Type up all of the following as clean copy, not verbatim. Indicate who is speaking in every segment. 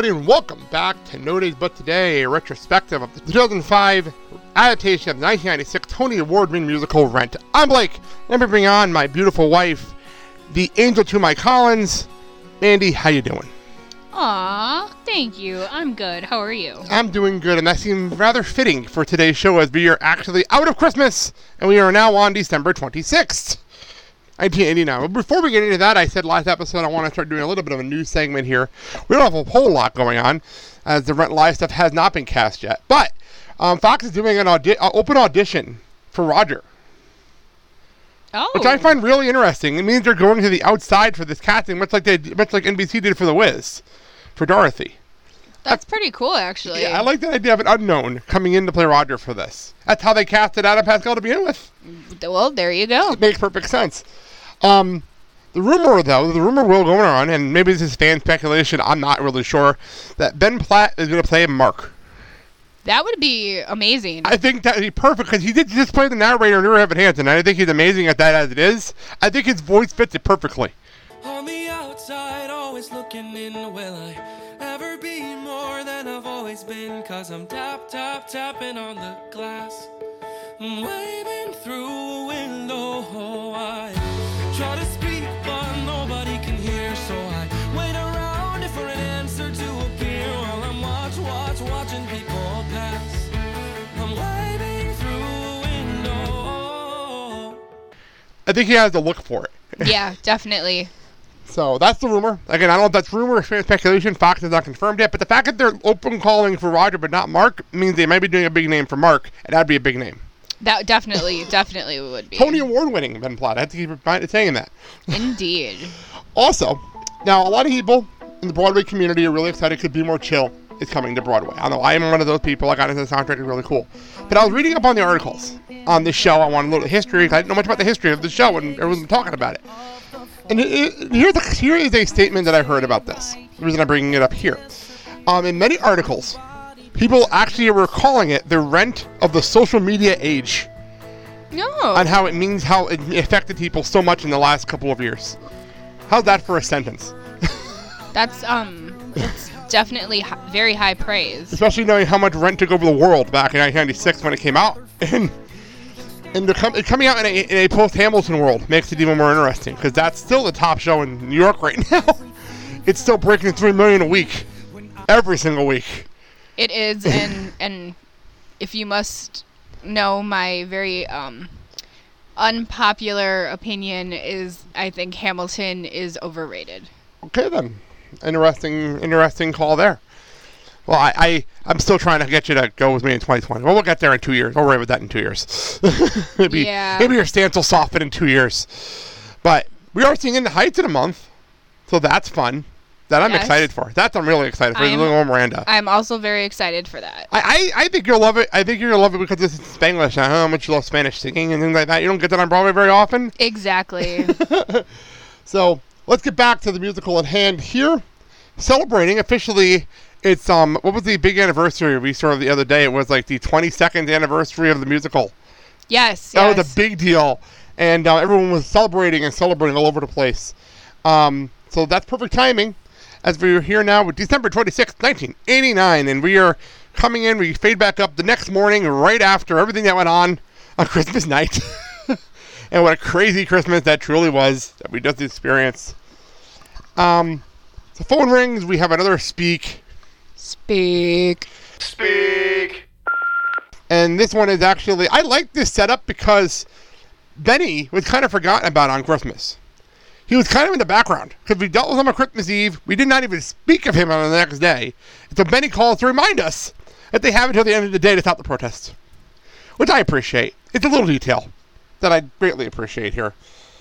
Speaker 1: and welcome back to No Days But Today, a retrospective of the 2005 adaptation of the 1996 Tony Award-winning musical Rent. I'm Blake. Let me bring on my beautiful wife, the angel to my Collins. Mandy, how you doing?
Speaker 2: Aw, thank you. I'm good. How are you?
Speaker 1: I'm doing good, and that seemed rather fitting for today's show as we are actually out of Christmas, and we are now on December 26th. 1989. But before we get into that, I said last episode I want to start doing a little bit of a news segment here. We don't have a whole lot going on, as the Rent Live stuff has not been cast yet. But Fox is doing an open audition for Roger.
Speaker 2: Oh.
Speaker 1: Which I find really interesting. It means they're going to the outside for this casting, much like NBC did for The Wiz, for Dorothy.
Speaker 2: That's pretty cool, actually.
Speaker 1: Yeah, I like the idea of an unknown coming in to play Roger for this. That's how they casted Adam Pascal to begin with.
Speaker 2: Well, there you go.
Speaker 1: It makes perfect sense. The rumor will go on, and maybe this is fan speculation, I'm not really sure, that Ben Platt is going to play Mark.
Speaker 2: That would be amazing.
Speaker 1: I think that would be perfect, because he did just play the narrator in Dear Evan Hansen, and I think he's amazing at that as it is. I think his voice fits it perfectly.
Speaker 3: On the outside, always looking in, will I ever be more than I've always been? 'Cause I'm tapping on the glass, waving through a window. I try to speak, but nobody can hear, so I wait around for an answer to appear while I'm watching people pass. I'm waving through a window.
Speaker 1: I think he has the look for it.
Speaker 2: Yeah, definitely.
Speaker 1: So that's the rumor. Again, I don't know if that's rumor or speculation. Fox has not confirmed yet, but the fact that they're open calling for Roger but not Mark means they might be doing a big name for Mark, and that'd be a big name.
Speaker 2: That definitely would be.
Speaker 1: Tony Award-winning Ben Platt. I have to keep saying that.
Speaker 2: Indeed.
Speaker 1: Also, now a lot of people in the Broadway community are really excited because Be More Chill is coming to Broadway. I know I am one of those people. I got into the soundtrack. It's really cool. But I was reading up on the articles on this show. I wanted a little history because I didn't know much about the history of the show, and everyone was talking about it. And here is a statement that I heard about this. The reason I'm bringing it up here. In many articles, people actually were calling it the Rent of the social media age.
Speaker 2: No.
Speaker 1: On how it affected people so much in the last couple of years. How's that for a sentence?
Speaker 2: That's it's definitely very high praise.
Speaker 1: Especially knowing how much Rent took over the world back in 1996 when it came out. And coming out in a post-Hamilton world makes it even more interesting, because that's still the top show in New York right now. It's still breaking 3 million a week, every single week.
Speaker 2: It is, and if you must know, my very unpopular opinion is I think Hamilton is overrated.
Speaker 1: Okay then, interesting call there. Well, I'm still trying to get you to go with me in 2020. Well, we'll get there in 2 years. We'll worry about that in 2 years. maybe your stance will soften in 2 years. But we are seeing In the Heights in a month, so that's fun. That I'm excited for. I'm really excited for. Lin-Manuel Miranda.
Speaker 2: I'm also very excited for that.
Speaker 1: I think you'll love it. I think you're gonna love it because it's in Spanglish. I don't know how much you love Spanish singing and things like that. You don't get that on Broadway very often.
Speaker 2: Exactly.
Speaker 1: So let's get back to the musical at hand here. Celebrating officially. It's what was the big anniversary we saw the other day? It was like the 22nd anniversary of the musical.
Speaker 2: Yes.
Speaker 1: That was a big deal, and everyone was celebrating all over the place. So that's perfect timing, as we're here now with December 26th, 1989, and we are coming in. We fade back up the next morning, right after everything that went on Christmas night, and what a crazy Christmas that truly was that we just experienced. The phone rings. We have another Speak. And this one is actually, I like this setup because Benny was kind of forgotten about on Christmas. He was kind of in the background because we dealt with him on Christmas Eve. We did not even speak of him on the next day. So Benny calls to remind us that they have until the end of the day to stop the protests, which I appreciate. It's a little detail that I greatly appreciate here.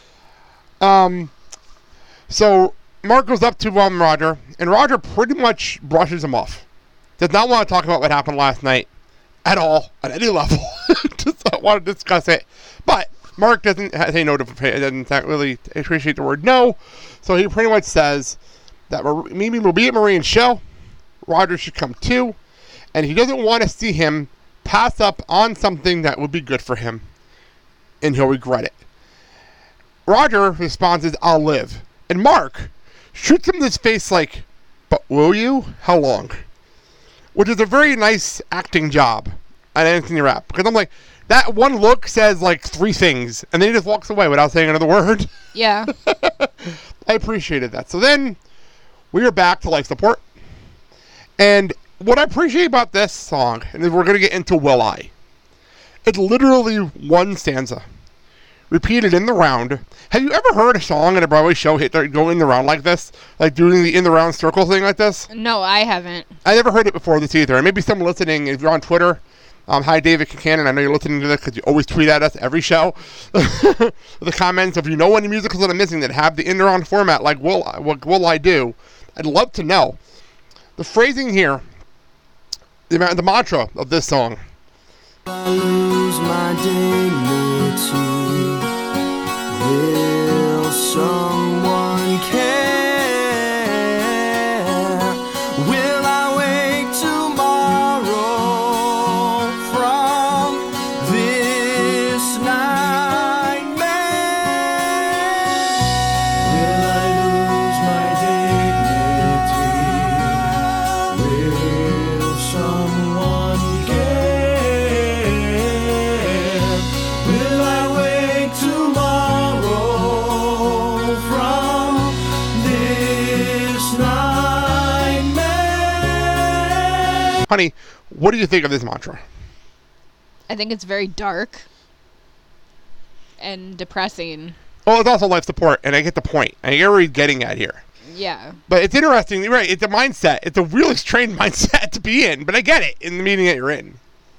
Speaker 1: So Mark goes up to Roger, and Roger pretty much brushes him off. Does not want to talk about what happened last night at all, at any level. Does not want to discuss it. But Mark doesn't say no doesn't really appreciate the word no. So he pretty much says that Mimi will be at Marian's show. Roger should come too. And he doesn't want to see him pass up on something that would be good for him. And he'll regret it. Roger responds, "I'll live." And Mark shoots him in his face like, but will you? How long? Which is a very nice acting job on Anthony Rapp. Because I'm like, that one look says like 3 things, and then he just walks away without saying another word.
Speaker 2: Yeah.
Speaker 1: I appreciated that. So then we are back to life support. And what I appreciate about this song, and we're going to get into Will I, it's literally one stanza repeated in the round. Have you ever heard a song in a Broadway show go in the round like this? Like doing the in the round circle thing like this?
Speaker 2: No, I haven't.
Speaker 1: I never heard it before this either. And maybe someone listening, if you're on Twitter, hi David Concannon, I know you're listening to this because you always tweet at us every show. The comments, if you know any musicals that I'm missing that have the in the round format, like what will I do? I'd love to know. The phrasing here, the mantra of this song.
Speaker 3: I lose my dignity. Will someone care? Will I wake tomorrow from this nightmare? Will I lose my dignity? Will someone care? Will I wake tomorrow from this nightmare?
Speaker 1: Honey, what do you think of this mantra?
Speaker 2: I think it's very dark and depressing.
Speaker 1: Well, it's also life support, and I get the point. I get where he's getting at here.
Speaker 2: Yeah.
Speaker 1: But it's interesting, you're right? It's a mindset. It's a really strange mindset to be in, but I get it in the meaning that you're in.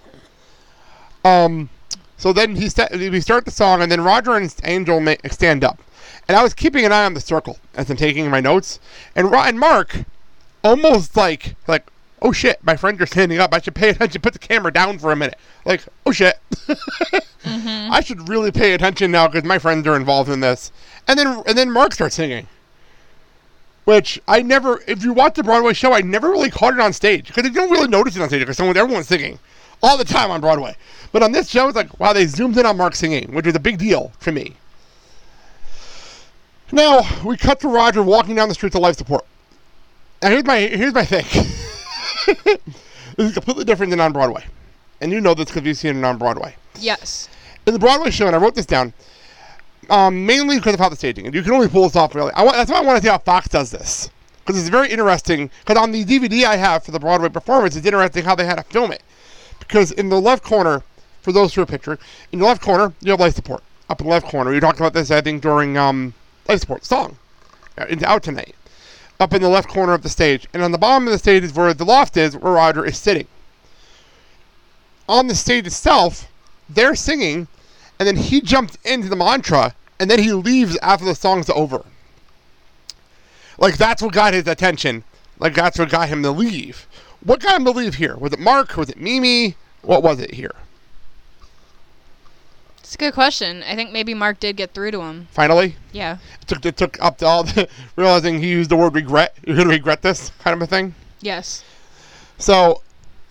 Speaker 1: So then we start the song, and then Roger and Angel stand up, and I was keeping an eye on the circle as I'm taking my notes, and Mark, almost like, oh shit, my friends are standing up. I should pay attention. Put the camera down for a minute. Like, oh shit, I should really pay attention now because my friends are involved in this. And then Mark starts singing. Which I never, if you watch the Broadway show, I never really caught it on stage. Because you don't really notice it on stage because everyone's singing all the time on Broadway. But on this show, it's like, wow, they zoomed in on Mark singing, which was a big deal for me. Now, we cut to Roger walking down the streets of life support. Now, here's my thing. This is completely different than on Broadway. And you know this because you've seen it on Broadway.
Speaker 2: Yes.
Speaker 1: In the Broadway show, and I wrote this down, mainly because of how the staging, and you can only pull this off really. That's why I want to see how Fox does this, because it's very interesting. Because on the DVD I have for the Broadway performance, it's interesting how they had to film it. Because in the left corner, for those who are picturing, in the left corner you have life support. Up in the left corner, we talked about this I think during life support song, into Out Tonight. Up in the left corner of the stage, and on the bottom of the stage is where the loft is, where Roger is sitting. On the stage itself, they're singing, and then he jumps into the mantra, and then he leaves after the song's over. Like, that's what got his attention. Like, that's what got him to leave. What got him to leave here? Was it Mark? Was it Mimi? What was it here?
Speaker 2: It's a good question. I think maybe Mark did get through to him.
Speaker 1: Finally?
Speaker 2: Yeah.
Speaker 1: It took up to all the, realizing he used the word regret. You're going to regret this kind of a thing?
Speaker 2: Yes.
Speaker 1: So,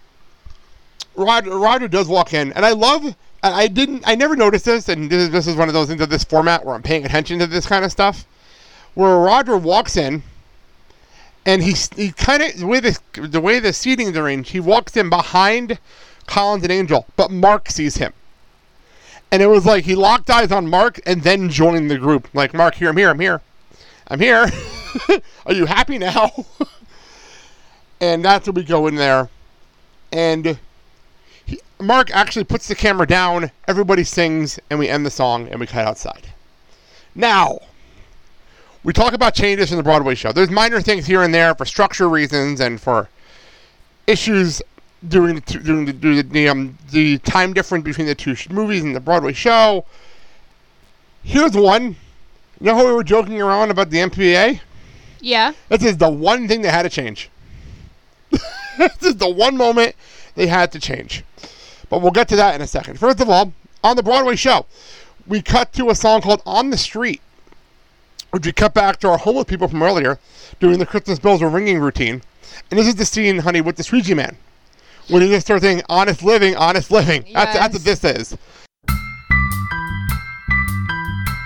Speaker 1: Roger does walk in, and I love, and I never noticed this, and this is one of those things of this format where I'm paying attention to this kind of stuff, where Roger walks in, and he kind of, the way the seating is arranged, he walks in behind Collins and Angel, but Mark sees him. And it was like he locked eyes on Mark and then joined the group. Like, Mark, here, I'm here. Are you happy now? And that's when we go in there. And Mark actually puts the camera down, everybody sings, and we end the song, and we cut outside. Now, we talk about changes in the Broadway show. There's minor things here and there for structure reasons and for issues during the time difference between the two movies and the Broadway show. Here's one. You know how we were joking around about the MPAA?
Speaker 2: Yeah.
Speaker 1: This is the one thing they had to change. This is the one moment they had to change. But we'll get to that in a second. First of all, on the Broadway show, we cut to a song called On the Street, which we cut back to our homeless people from earlier doing the Christmas bells are ringing routine. And this is the scene, honey, with the Squeegee Man. When he just starts saying, honest living, honest living.
Speaker 2: Yes.
Speaker 1: That's what this is.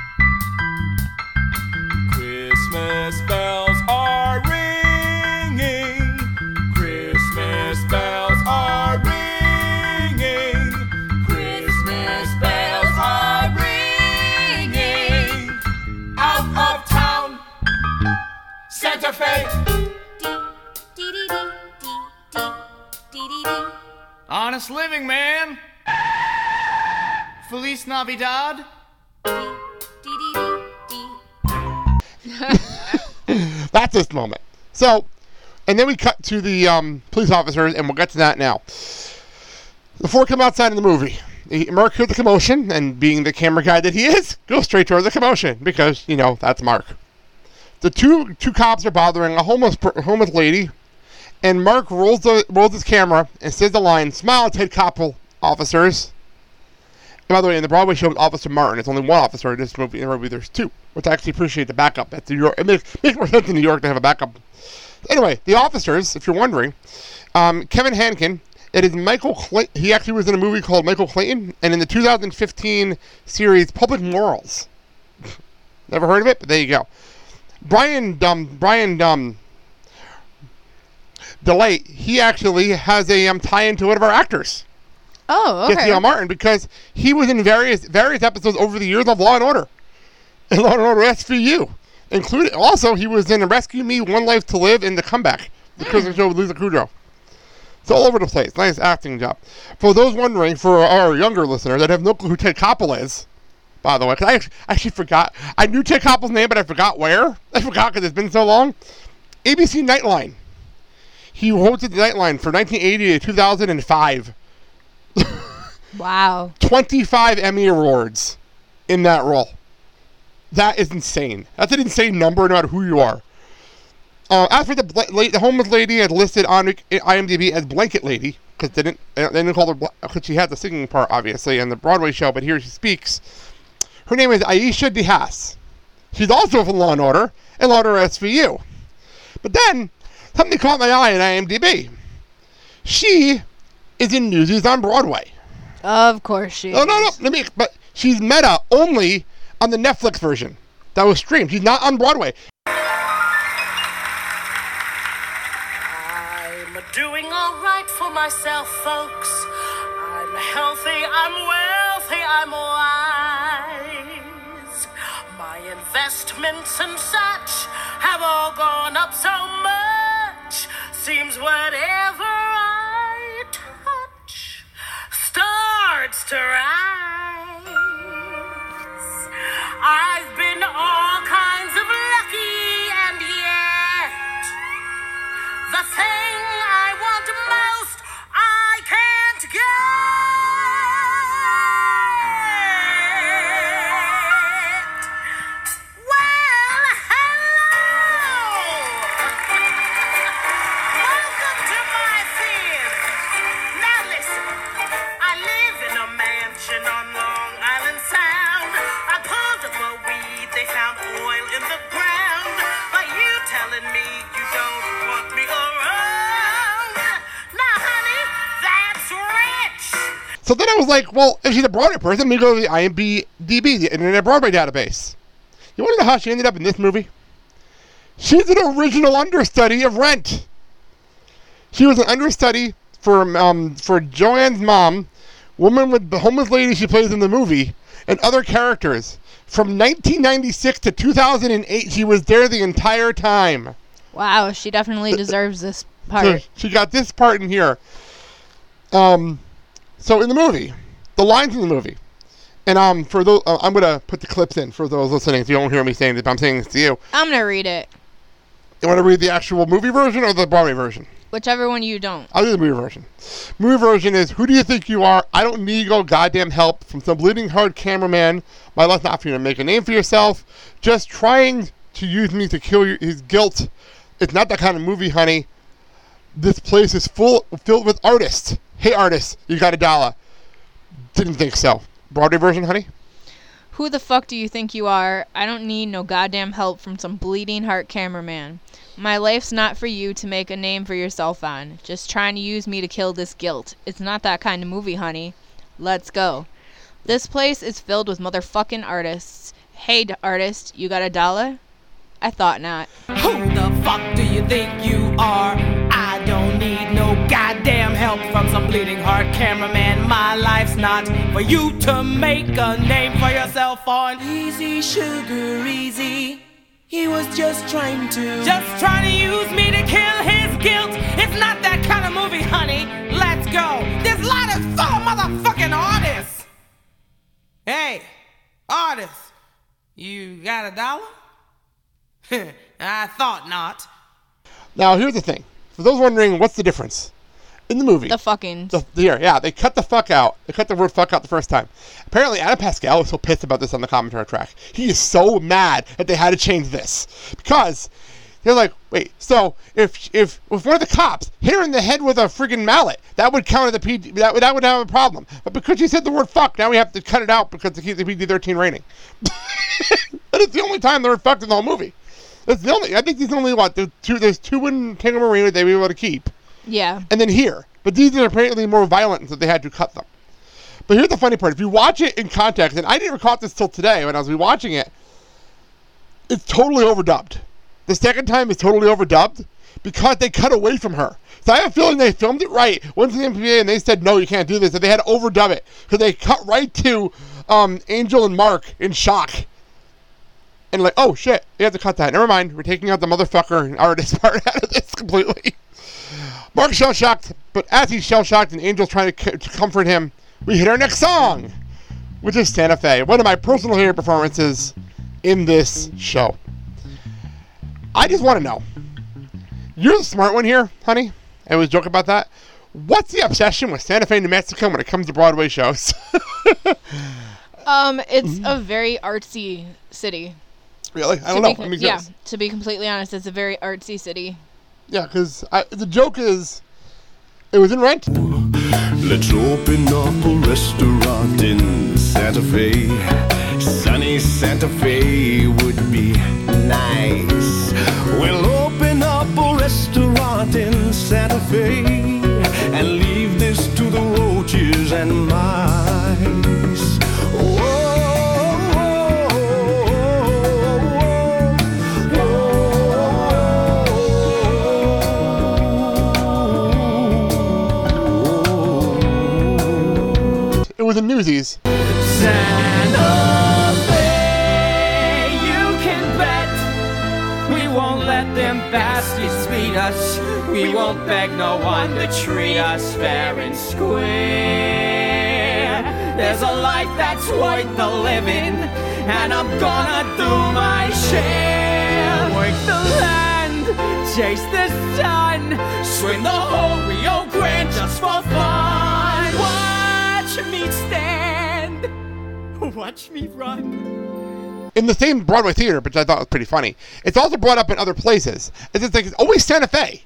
Speaker 3: Christmas bells are ringing. Santa Fe. Honest living, man. Feliz Navidad.
Speaker 1: That's this moment. So, and then we cut to the police officers, and we'll get to that now. Before we come outside in the movie, Mark hears the commotion, and being the camera guy that he is, goes straight toward the commotion, because, you know, that's Mark. The two cops are bothering a homeless lady, and Mark rolls his camera and says the line, "Smile, Ted Koppel, officers." And by the way, in the Broadway show, Officer Martin, it's only one officer in this movie. In the movie, there's two, which I actually appreciate the backup. That's New York. It makes more sense in New York to have a backup. Anyway, the officers, if you're wondering, Kevin Hankin, it is Michael Clayton. He actually was in a movie called Michael Clayton, and in the 2015 series Public Morals. Never heard of it, but there you go. Brian Delay, he actually has a tie-in to one of our actors.
Speaker 2: Oh, okay.
Speaker 1: Jesse L. Martin, because he was in various episodes over the years of Law and Order, and Law and Order SVU. Including, also, he was in Rescue Me, One Life to Live, and The Comeback, the Christmas show with Lisa Kudrow. It's all over the place. Nice acting job. For those wondering, for our younger listeners that have no clue who Ted Koppel is, by the way, because I actually forgot. I knew Ted Koppel's name, but I forgot where. I forgot because it's been so long. ABC Nightline. He hosted the Nightline for 1980 to 2005.
Speaker 2: Wow. 25
Speaker 1: Emmy Awards in that role. That is insane. That's an insane number no matter who you are. As for the homeless lady, had listed on IMDb as Blanket Lady, because they didn't call her, because she had the singing part, obviously, in the Broadway show, but here she speaks. Her name is Aisha DeHaas. She's also from Law & Order, and Law & Order SVU. But then, something caught my eye on IMDb. She is in Newsies on Broadway.
Speaker 2: Of course she is.
Speaker 1: No. But she's meta only on the Netflix version that was streamed. She's not on Broadway.
Speaker 4: I'm doing all right for myself, folks. I'm healthy, I'm wealthy, I'm wise. My investments and such have all gone up so much. Seems whatever I touch starts to rise. I've been all kinds of lucky, and yet the thing I want most I can't get. Well, hello! Welcome to my theater. Now listen, I live in a mansion on Long Island Sound. I pulled up a weed, they found oil in the ground. But you telling me you don't want me around? Now, honey, that's rich.
Speaker 1: So then I was like, well, if she's a Broadway person, let me go to the IMDb, the Internet Broadway database. You want to know how she ended up in this movie? She's an original understudy of Rent. She was an understudy for Joanne's mom, woman with the homeless lady she plays in the movie, and other characters. From 1996 to 2008, she was there the entire time.
Speaker 2: Wow, she definitely deserves this part.
Speaker 1: So she got this part in here. So in the movie, the lines in the movie, and for those, I'm gonna put the clips in for those listening, so you don't hear me saying this, but I'm saying this to you.
Speaker 2: I'm gonna read it.
Speaker 1: You want to read the actual movie version or the Broadway version?
Speaker 2: Whichever one you don't.
Speaker 1: I'll do the movie version. Movie version is, who do you think you are? I don't need no goddamn help from some bleeding heart cameraman. My life's not for you to make a name for yourself. Just trying to use me to kill his guilt. It's not that kind of movie, honey. This place is filled with artists. Hey, artists, you got $1. Didn't think so. Broadway version, honey?
Speaker 2: Who the fuck do you think you are? I don't need no goddamn help from some bleeding heart cameraman. My life's not for you to make a name for yourself on. Just trying to use me to kill this guilt. It's not that kind of movie, honey. Let's go. This place is filled with motherfucking artists. Hey, artist, you got $1? I thought not.
Speaker 3: Who the fuck do you think you are? I don't need no goddamn help from some bleeding heart cameraman. My life's not for you to make a name for yourself on. Easy, sugar, easy. He was just trying to use me to kill his guilt. It's not that kind of movie, honey. Let's go. This lot is full of motherfucking artists. Hey, artists, you got $1? I thought not.
Speaker 1: Now, here's the thing. For those wondering, what's the difference? In the movie.
Speaker 2: The fucking.
Speaker 1: They cut the fuck out. They cut the word fuck out the first time. Apparently, Adam Pascal was so pissed about this on the commentary track. He is so mad that they had to change this. Because they're like, wait, so if one of the cops hit her in the head with a friggin' mallet, that would count as a PG, that would have a problem. But because she said the word fuck, now we have to cut it out because to keep the PG-13 rating. That is the only time the word fuck in the whole movie. That's the only. I think there's only there's two in Tango Marina they were able to keep.
Speaker 2: Yeah.
Speaker 1: And then here. But these are apparently more violent, so they had to cut them. But here's the funny part. If you watch it in context, and I didn't recall this till today when I was rewatching it, it's totally overdubbed. The second time is totally overdubbed because they cut away from her. So I have a feeling they filmed it right. Went to the MPA and they said, no, you can't do this. And they had to overdub it because they cut right to Angel and Mark in shock. And like, oh shit, we have to cut that. Never mind, we're taking out the motherfucker artist part out of this completely. Mark's shell-shocked, but as he's shell-shocked and Angel's trying to comfort him, we hit our next song, which is Santa Fe, one of my personal favorite performances in this show. I just want to know, you're the smart one here, honey. I always joke about that. What's the obsession with Santa Fe, New Mexico when it comes to Broadway shows?
Speaker 2: It's a very artsy city.
Speaker 1: Really? I don't know.
Speaker 2: Yeah, to be completely honest, it's a very artsy city.
Speaker 1: Yeah, because the joke is, it was in Rent.
Speaker 5: Let's open up a restaurant in Santa Fe. Sunny Santa Fe would be nice. We'll open up a restaurant in Santa Fe and leave this to the roaches and mice.
Speaker 1: It was in Newsies.
Speaker 3: Santa Fe, you can bet we won't let them bastards beat us. We won't beg no one to treat us fair and square. There's a life that's worth the living, and I'm gonna do my share. Work the land, chase the sun, swim the whole Rio Grande just for fun. Watch me stand, watch me run.
Speaker 1: In the same Broadway theater, which I thought was pretty funny. It's also brought up in other places. It's just like, it's always Santa Fe.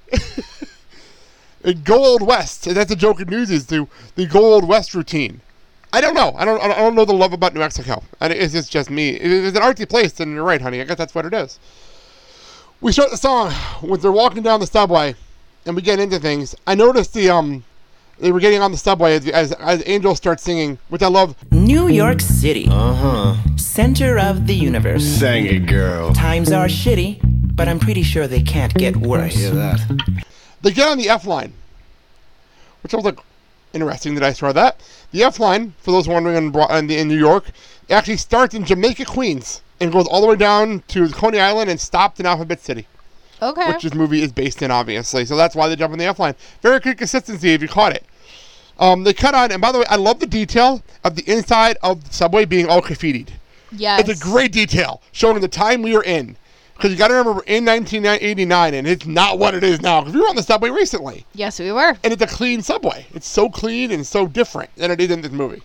Speaker 1: Go Old West. That's a joke in Newsies, the Go Old West routine. I don't know. I don't know the love about New Mexico. And it's just me. If it's an artsy place, then you're right, honey. I guess that's what it is. We start the song when they're walking down the subway, and we get into things. I noticed they were getting on the subway as Angel starts singing, which I love.
Speaker 6: New York City. Center of the universe.
Speaker 5: Sang it, girl.
Speaker 6: Times are shitty, but I'm pretty sure they can't get worse.
Speaker 5: I hear that.
Speaker 1: They get on the F line, which I was like, interesting that I saw that. The F line, for those wondering in New York, it actually starts in Jamaica, Queens, and goes all the way down to Coney Island and stopped in Alphabet City.
Speaker 2: Okay.
Speaker 1: Which this movie is based in, obviously. So that's why they jump on the F line. Very good consistency if you caught it. They cut on, and by the way, I love the detail of the inside of the subway being all graffitied.
Speaker 2: Yes.
Speaker 1: It's a great detail, showing the time we were in. Because you got to remember, in 1989, and it's not what it is now. Because we were on the subway recently.
Speaker 2: Yes, we were.
Speaker 1: And it's a clean subway. It's so clean and so different than it is in this movie.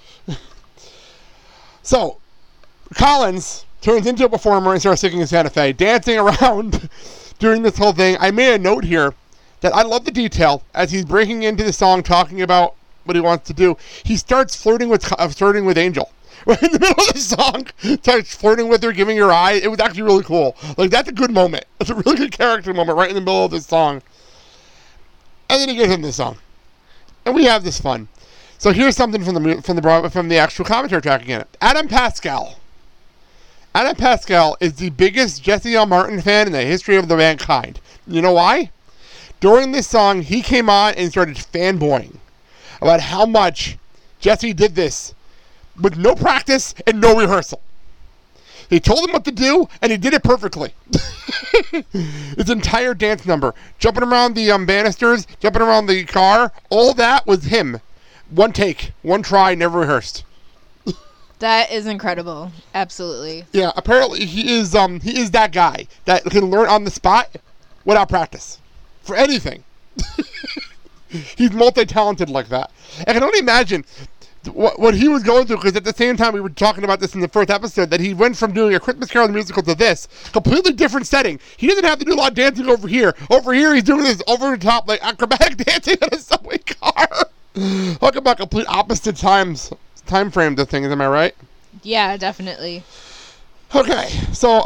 Speaker 1: So, Collins turns into a performer and starts singing in Santa Fe, dancing around during this whole thing. I made a note here that I love the detail as he's breaking into the song, talking about what he wants to do. He starts flirting with Angel. Right in the middle of the song, starts flirting with her, giving her eye. It was actually really cool. Like, that's a good moment. It's a really good character moment right in the middle of this song. And then he gets into the song, and we have this fun. So here's something from the actual commentary track again. Adam Pascal. Adam Pascal is the biggest Jesse L. Martin fan in the history of the mankind. You know why? During this song, he came on and started fanboying about how much Jesse did this with no practice and no rehearsal. He told him what to do, and he did it perfectly. His entire dance number, jumping around the banisters, jumping around the car, all that was him. One take, one try, never rehearsed.
Speaker 2: That is incredible. Absolutely.
Speaker 1: Yeah, apparently he is that guy that can learn on the spot without practice for anything. He's multi-talented like that. I can only imagine what he was going through, because at the same time we were talking about this in the first episode, that he went from doing A Christmas Carol the musical to this completely different setting. He doesn't have to do a lot of dancing over here. Over here he's doing this over the top like acrobatic dancing in a subway car. Talk about complete opposite time frames of things, am I right?
Speaker 2: Yeah, definitely.
Speaker 1: Okay, so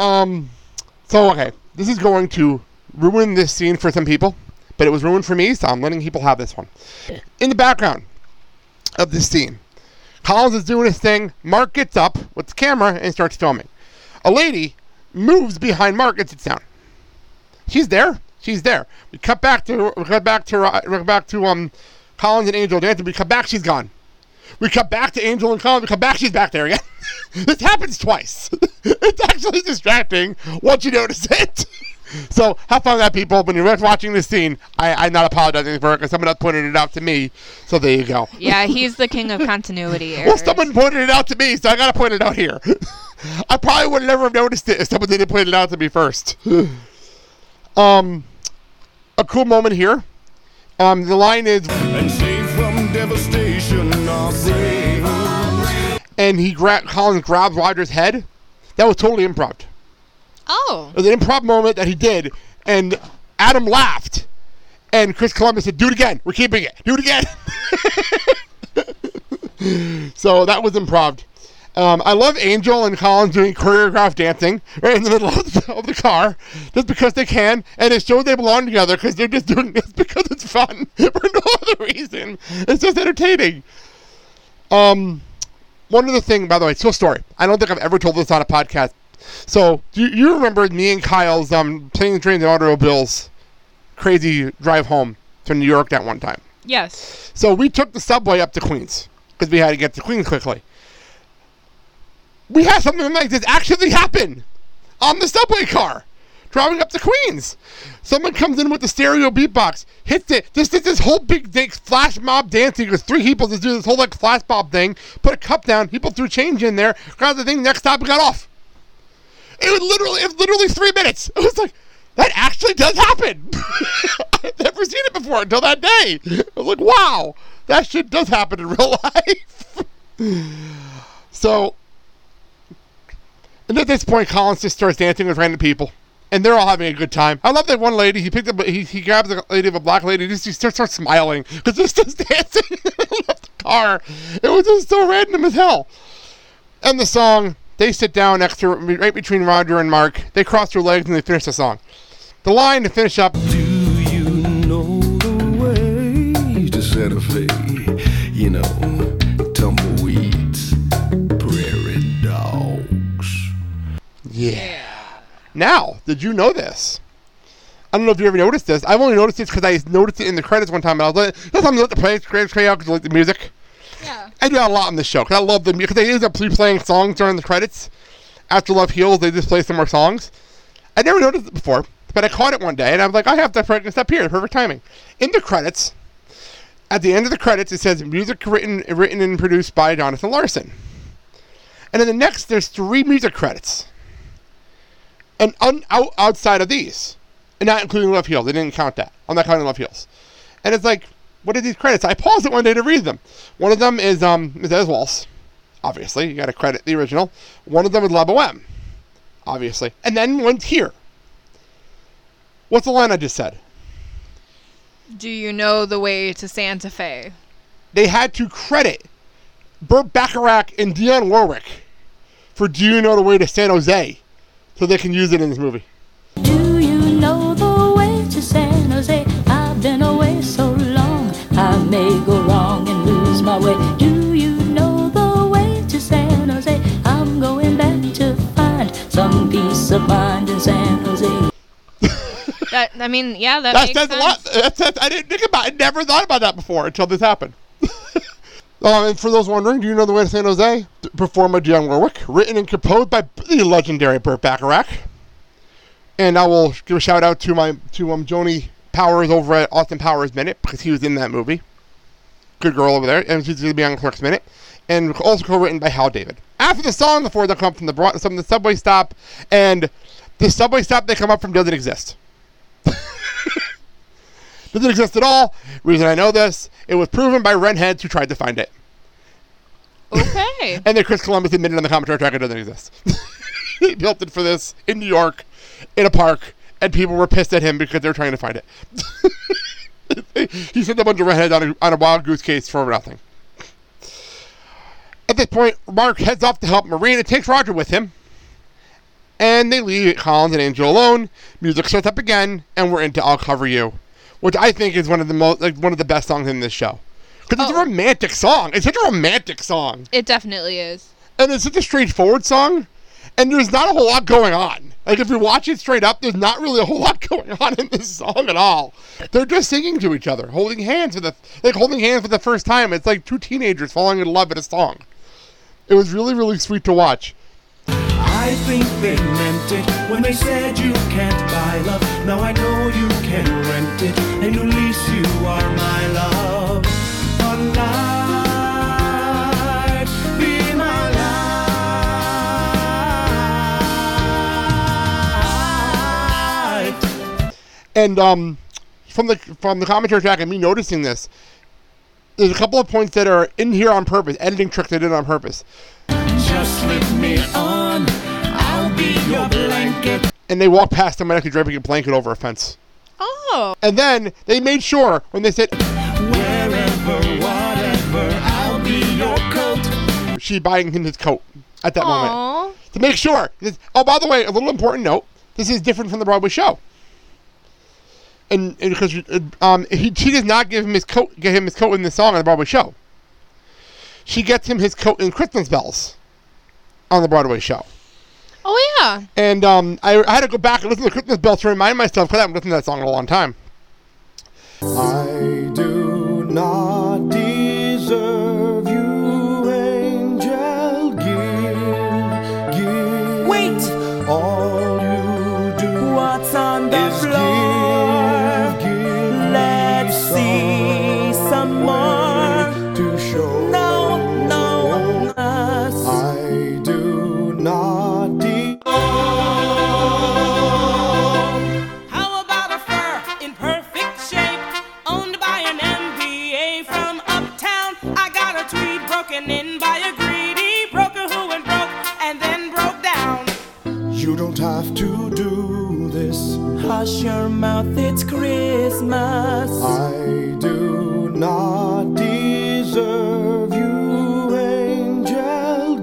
Speaker 1: this is going to ruin this scene for some people, but it was ruined for me, so I'm letting people have this one. In the background of this scene, Collins is doing his thing. Mark gets up with the camera and starts filming. A lady moves behind Mark and sits down. She's there. We cut back to Collins and Angel dancing. We cut back, she's gone. We cut back to Angel and Collins. We cut back, she's back there again. This happens twice. It's actually distracting once you notice it. So have fun with that, people. When you're watching this scene, I'm not apologizing for it because someone else pointed it out to me. So there you go.
Speaker 2: Yeah, he's the king of continuity errors.
Speaker 1: Well, someone pointed it out to me, so I got to point it out here. I probably would never have noticed it if someone didn't point it out to me first. A cool moment here. The line is,
Speaker 5: And safe from devastation are brave.
Speaker 1: And Collins grabs Roger's head. That was totally improv.
Speaker 2: Oh.
Speaker 1: It was an improv moment that he did, and Adam laughed. And Chris Columbus said, "Do it again. We're keeping it. Do it again." So that was improv. I love Angel and Collins doing choreographed dancing right in the middle of the car, just because they can, and it shows they belong together because they're just doing this because it's fun for no other reason. It's just entertaining. One other thing, by the way, cool story. I don't think I've ever told this on a podcast. So, do you remember me and Kyle's Planes, Trains, and Automobiles crazy drive home to New York that one time?
Speaker 2: Yes.
Speaker 1: So we took the subway up to Queens because we had to get to Queens quickly. We had something like this actually happen on the subway car driving up to Queens. Someone comes in with the stereo beatbox, hits it. This whole big flash mob dancing with three people just do this whole like flash mob thing. Put a cup down. People threw change in there. Grabbed the thing. Next stop, and got off. It was literally 3 minutes. It was like, that actually does happen. I've never seen it before until that day. I was like, wow, that shit does happen in real life. So, and at this point, Collins just starts dancing with random people, and they're all having a good time. I love that one lady. He grabs a lady of a black lady. He starts smiling because they're just dancing in the middle of the car. It was just so random as hell. And the song. They sit down right between Roger and Mark. They cross their legs and they finish the song. The line to finish up.
Speaker 5: Do you know the way to Santa Fe? You know, tumbleweeds, prairie dogs.
Speaker 1: Yeah. Now, did you know this? I don't know if you ever noticed this. I've only noticed this because I noticed it in the credits one time. And I was like, sometimes let the credits play out because I like the music.
Speaker 2: Yeah.
Speaker 1: I do that a lot on this show because I love the music. Because they end up playing songs during the credits. After Love Heals, they just play some more songs. I never noticed it before, but I caught it one day, and I was like, I have to step here. Perfect timing. In the credits, at the end of the credits, it says music written and produced by Jonathan Larson. And then the next, there's 3 music credits. And outside of these, and not including Love Heals, they didn't count that. I'm not counting Love Heals. And it's like, what are these credits? I paused it one day to read them. One of them is Ez Waltz. Obviously, you got to credit the original. One of them is La Boheme. Obviously. And then one's here. What's the line I just said?
Speaker 2: Do you know the way to Santa Fe?
Speaker 1: They had to credit Burt Bacharach and Dionne Warwick for Do You Know the Way to San Jose so they can use it in this movie.
Speaker 7: Do you know the way to San Jose? I've been away so long, I may go wrong and lose my way. Do you know the way to San Jose? I'm going back to find some peace of mind in San Jose.
Speaker 2: That makes
Speaker 1: That's
Speaker 2: sense.
Speaker 1: a lot. I didn't think about it. I never thought about that before until this happened. And for those wondering, Do You Know the Way to San Jose? Performed by Dionne Warwick, written and composed by the legendary Burt Bacharach. And I will give a shout out to Joni Powers over at Austin Powers Minute, because he was in that movie. Good girl over there, and she's going to be on Clerks Minute. And also co-written by Hal David. After the song, the four that come from the subway stop, and the subway stop they come up from doesn't exist. Doesn't exist at all. Reason I know this, it was proven by Renheads who tried to find it.
Speaker 2: Okay.
Speaker 1: And then Chris Columbus admitted on the commentary track it doesn't exist. He built it for this in New York, in a park, and people were pissed at him because they were trying to find it. He sent a bunch of Redheads on a wild goose chase for nothing. At this point, Mark heads off to help Maureen and takes Roger with him. And they leave Collins and Angel alone. Music starts up again, and we're into I'll Cover You, which I think is one of the best songs in this show. Because it's a romantic song. It's such a romantic song.
Speaker 2: It definitely is.
Speaker 1: And it's such a straightforward song, and there's not a whole lot going on. Like, if you watch it straight up, there's not really a whole lot going on in this song at all. They're just singing to each other, holding hands for the first time. It's like two teenagers falling in love at a song. It was really, really sweet to watch.
Speaker 3: I think they meant it when they said you can't buy love. Now I know you can rent it, and at least you are my love. Alive, be my life.
Speaker 1: And from the commentary track and me noticing this, there's a couple of points that are in here on purpose, editing tricks they did on purpose.
Speaker 3: Just slip me on, I'll be your blanket.
Speaker 1: And they walked past him and actually draping a blanket over a fence.
Speaker 2: Oh.
Speaker 1: And then they made sure when they said,
Speaker 3: Wherever, whatever, I'll be your coat.
Speaker 1: she buying him his coat at that moment.
Speaker 2: Aww.
Speaker 1: To make sure. Oh, by the way, a little important note. This is different from the Broadway show. And because she does not get him his coat in the song on the Broadway show. She gets him his coat in Christmas Bells on the Broadway show.
Speaker 2: Oh, yeah.
Speaker 1: And I had to go back and listen to Christmas Bells to remind myself, because I haven't listened to that song in a long time.
Speaker 5: I do not deserve you, angel. Give.
Speaker 3: Wait!
Speaker 5: All you do.
Speaker 3: What's on the
Speaker 5: is
Speaker 3: floor?
Speaker 5: give
Speaker 3: Let's see some more.
Speaker 5: to show.
Speaker 3: No, us.
Speaker 5: I do not
Speaker 4: How about a fur in perfect shape, owned by an MBA from uptown? I got a tweed broken in by a greedy broker who went broke and then broke down.
Speaker 5: You don't have to do this.
Speaker 3: Hush your mouth, it's Christmas.
Speaker 5: I do not deserve you, angel.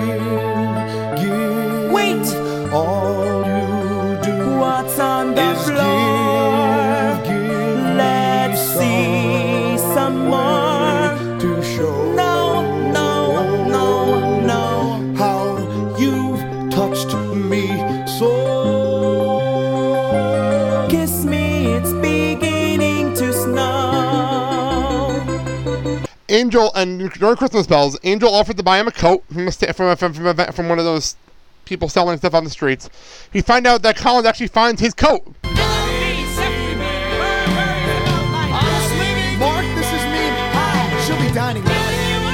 Speaker 5: Give.
Speaker 3: Wait!
Speaker 5: All you do
Speaker 3: What's on the
Speaker 5: is
Speaker 3: floor?
Speaker 5: give
Speaker 3: Let's see some more.
Speaker 5: to show.
Speaker 3: No,
Speaker 5: How you've touched me so.
Speaker 3: Kiss me, it's beginning to snow.
Speaker 1: Angel, and during Christmas Bells, Angel offered to buy him a coat from one of those people selling stuff on the streets. He find out that Collins actually finds his coat.
Speaker 8: Mark, this is Mimi. Hi, she'll be dining with us.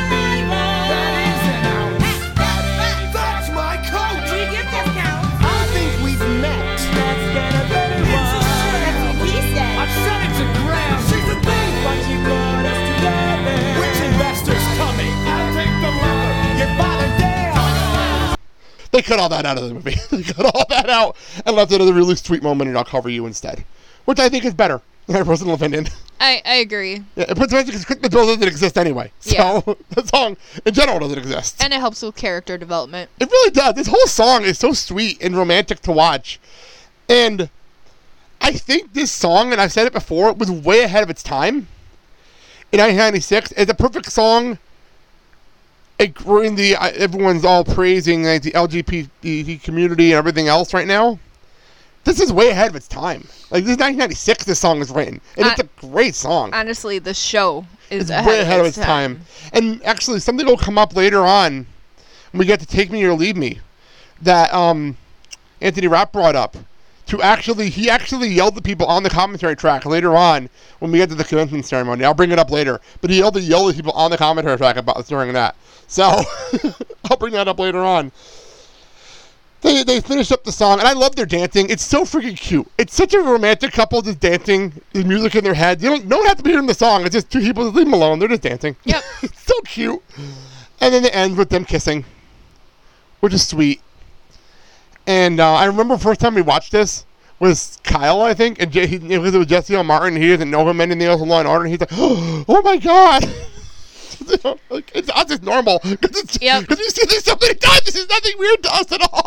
Speaker 5: That's my coat!
Speaker 4: We get discounts.
Speaker 8: I think we've met.
Speaker 3: Let's get a better one.
Speaker 4: I've said it's a grab.
Speaker 5: She's a thief!
Speaker 3: But you brought us together.
Speaker 8: Which investor's coming? I'll take the lumber. Your father Dale.
Speaker 1: They cut all that out of the movie. They cut all that out and left it as a really sweet moment, and I'll cover you instead. Which I think is better, in my personal opinion.
Speaker 2: I agree.
Speaker 1: Yeah, especially because Christmas Bells doesn't exist anyway. So
Speaker 2: Yeah.
Speaker 1: the song in general doesn't exist.
Speaker 2: And it helps with character development.
Speaker 1: It really does. This whole song is so sweet and romantic to watch. And I think this song, and I've said it before, was way ahead of its time. In 1996, it's a perfect song. We're in everyone's all praising like the LGBT community and everything else right now. this is way ahead of its time. Like, this is 1996 this song was written. And it's a great song.
Speaker 2: Honestly, the show is
Speaker 1: way ahead of its time. And actually, something will come up later on when we get to Take Me or Leave Me that Anthony Rapp brought up. He actually yelled at people on the commentary track later on when we get to the commencement ceremony. I'll bring it up later. But he yelled at people on the commentary track about during that. So, I'll bring that up later on. They finished up the song, and I love their dancing. It's so freaking cute. It's such a romantic couple just dancing, the music in their head. You don't have to be hearing the song. It's just two people, just leave them alone. They're just dancing.
Speaker 2: Yep.
Speaker 1: It's so cute. And then it ends with them kissing, which is sweet. And I remember the first time we watched this was Kyle, I think, and it was with Jesse L. Martin. He doesn't know him anything else in Law & Order, and he's like, oh my God. It's not just normal. Because you see this so many times. This is nothing weird to us at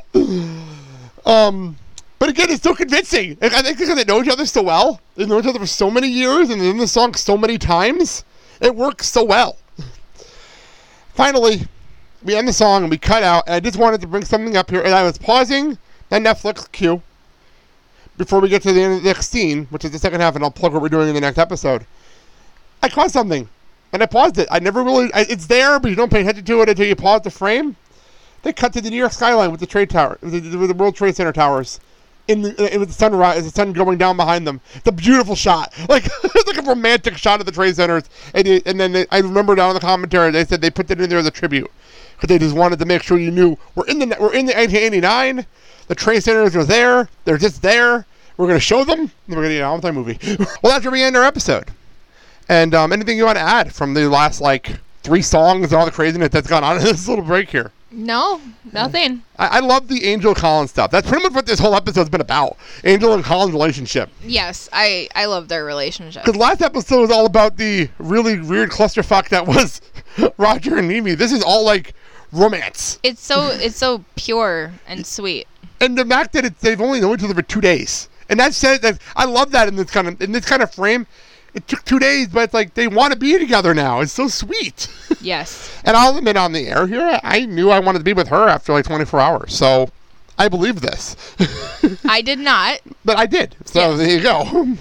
Speaker 1: all. But again, it's so convincing. I think because they know each other so well. They know each other for so many years, and they're in the song so many times. It works so well. Finally, we end the song, and we cut out, and I just wanted to bring something up here, and I was pausing the Netflix queue before we get to the end of the next scene, which is the second half, and I'll plug what we're doing in the next episode. I caught something. And I paused it. I never really... it's there, but you don't pay attention to it until you pause the frame. They cut to the New York skyline with the trade tower, with the World Trade Center towers, with the sunrise, the sun going down behind them. It's a beautiful shot. Like, it's like a romantic shot of the trade centers. And then I remember down in the commentary, they said they put that in there as a tribute because they just wanted to make sure you knew we're in the 1989. The trade centers are there. They're just there. We're going to show them. And we're going to get an all-time movie. Well, that's where we end our episode. And anything you want to add from the last, 3 songs and all the craziness that's gone on in this little break here?
Speaker 2: No, nothing.
Speaker 1: I love the Angel Collins stuff. That's pretty much what this whole episode's been about. Angel and Collins' relationship.
Speaker 2: Yes, I love their relationship.
Speaker 1: Because last episode was all about the really weird clusterfuck that was Roger and Mimi. This is all, romance.
Speaker 2: It's so pure and sweet.
Speaker 1: And the fact that they've only known each other for 2 days. And that says that I love that in this kind of frame. It took 2 days, but it's like they want to be together now. It's so sweet.
Speaker 2: Yes.
Speaker 1: And I'll admit on the air here, I knew I wanted to be with her after 24 hours. So I believe this.
Speaker 2: I did not.
Speaker 1: But I did. So There you go.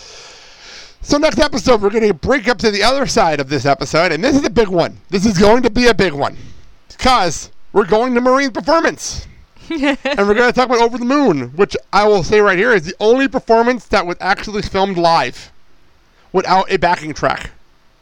Speaker 1: So next episode, we're going to break up to the other side of this episode. And this is a big one. This is going to be a big one. Because we're going to Marine Performance. And we're going to talk about Over the Moon, which I will say right here is the only performance that was actually filmed live without a backing track.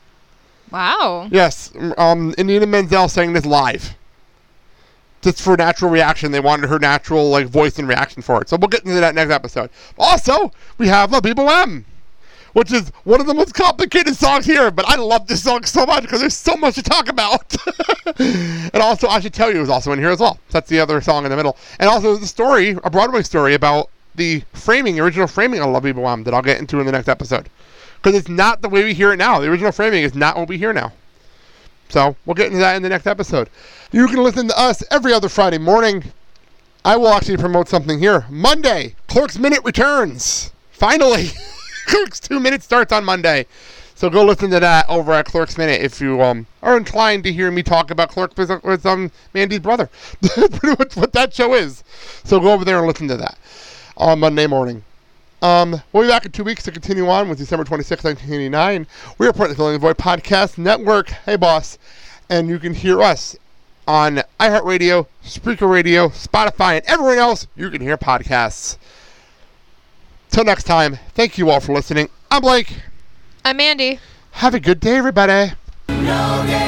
Speaker 2: Wow.
Speaker 1: Yes. Indina Menzel sang this live. Just for natural reaction. They wanted her natural voice and reaction for it. So we'll get into that next episode. Also, we have La Biba Wem, which is one of the most complicated songs here. But I love this song so much because there's so much to talk about. And also, I Should Tell You is also in here as well. So that's the other song in the middle. And also the story, a Broadway story about the original framing of La Biba Wem that I'll get into in the next episode. Because it's not the way we hear it now. The original framing is not what we hear now. So, we'll get into that in the next episode. You can listen to us every other Friday morning. I will actually promote something here. Monday, Clerk's Minute returns. Finally. Clerk's 2 Minute starts on Monday. So go listen to that over at Clerk's Minute if you are inclined to hear me talk about Clerk with Mandy's brother. That's pretty much what that show is. So go over there and listen to that on Monday morning. We'll be back in 2 weeks to continue on with December 26, 1989. We are part of the Filling the Void Podcast Network. Hey, boss. And you can hear us on iHeartRadio, Spreaker Radio, Spotify, and everywhere else you can hear podcasts. Till next time, thank you all for listening. I'm Blake.
Speaker 2: I'm Mandy.
Speaker 1: Have a good day, everybody.
Speaker 8: No day.